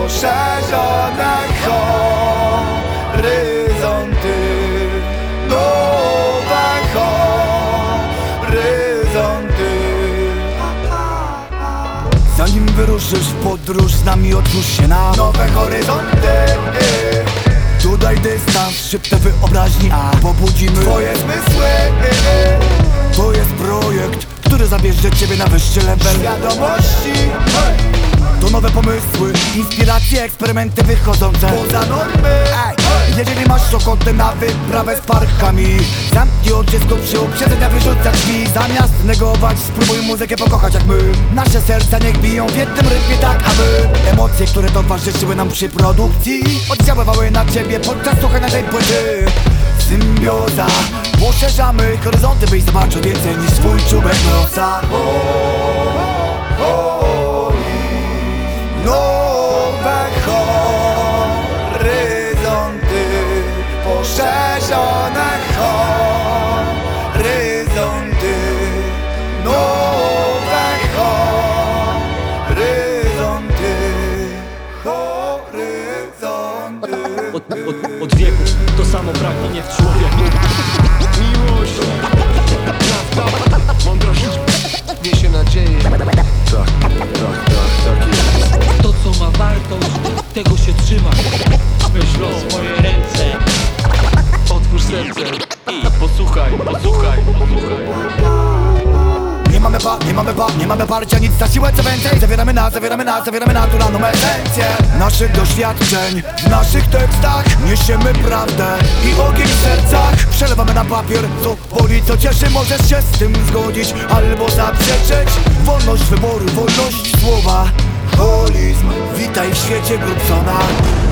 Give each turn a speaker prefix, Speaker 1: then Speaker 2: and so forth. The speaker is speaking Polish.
Speaker 1: poszerzone horyzonty, nowe horyzonty. Zanim wyruszysz w podróż z nami, otwórz się na nowe horyzonty. Tutaj dystans, szybce wyobraźni, a pobudzimy twoje zmysły. To jest projekt, który zabierze ciebie na wyższy level świadomości. To nowe pomysły, inspiracje, eksperymenty wychodzące poza normy. Jeżeli masz ochotę na wyprawę z parkami, zamknij oczy, skup się, uprzedzenia wyrzucać drzwi. Zamiast negować, spróbuj muzykę pokochać jak my. Nasze serca niech biją w jednym rytmie tak, aby emocje, które towarzyszyły nam przy produkcji, oddziaływały na ciebie podczas słuchania tej płyty. Symbioza, poszerzamy horyzonty, byś zobaczył więcej niż swój czubek nosa. Nowe horyzonty, poszerzone horyzonty, nowe horyzonty,
Speaker 2: Od wieków to samo pragnienie w człowieku.
Speaker 3: Miłość, prawda, mądrość, niesie nadzieję. Tak jest.
Speaker 2: To co ma wartość, tego się trzymaj. Weź los w moje ręce,
Speaker 3: Otwórz serce i posłuchaj.
Speaker 1: Nie mamy parcia, nic na siłę, co więcej. Zawieramy naturalną esencję naszych doświadczeń. W naszych tekstach niesiemy prawdę i ogień w sercach. Przelewamy na papier, co boli, co cieszy. Możesz się z tym zgodzić albo zaprzeczyć. Wolność wyboru, wolność słowa. Holizm, witaj w świecie Grubsona.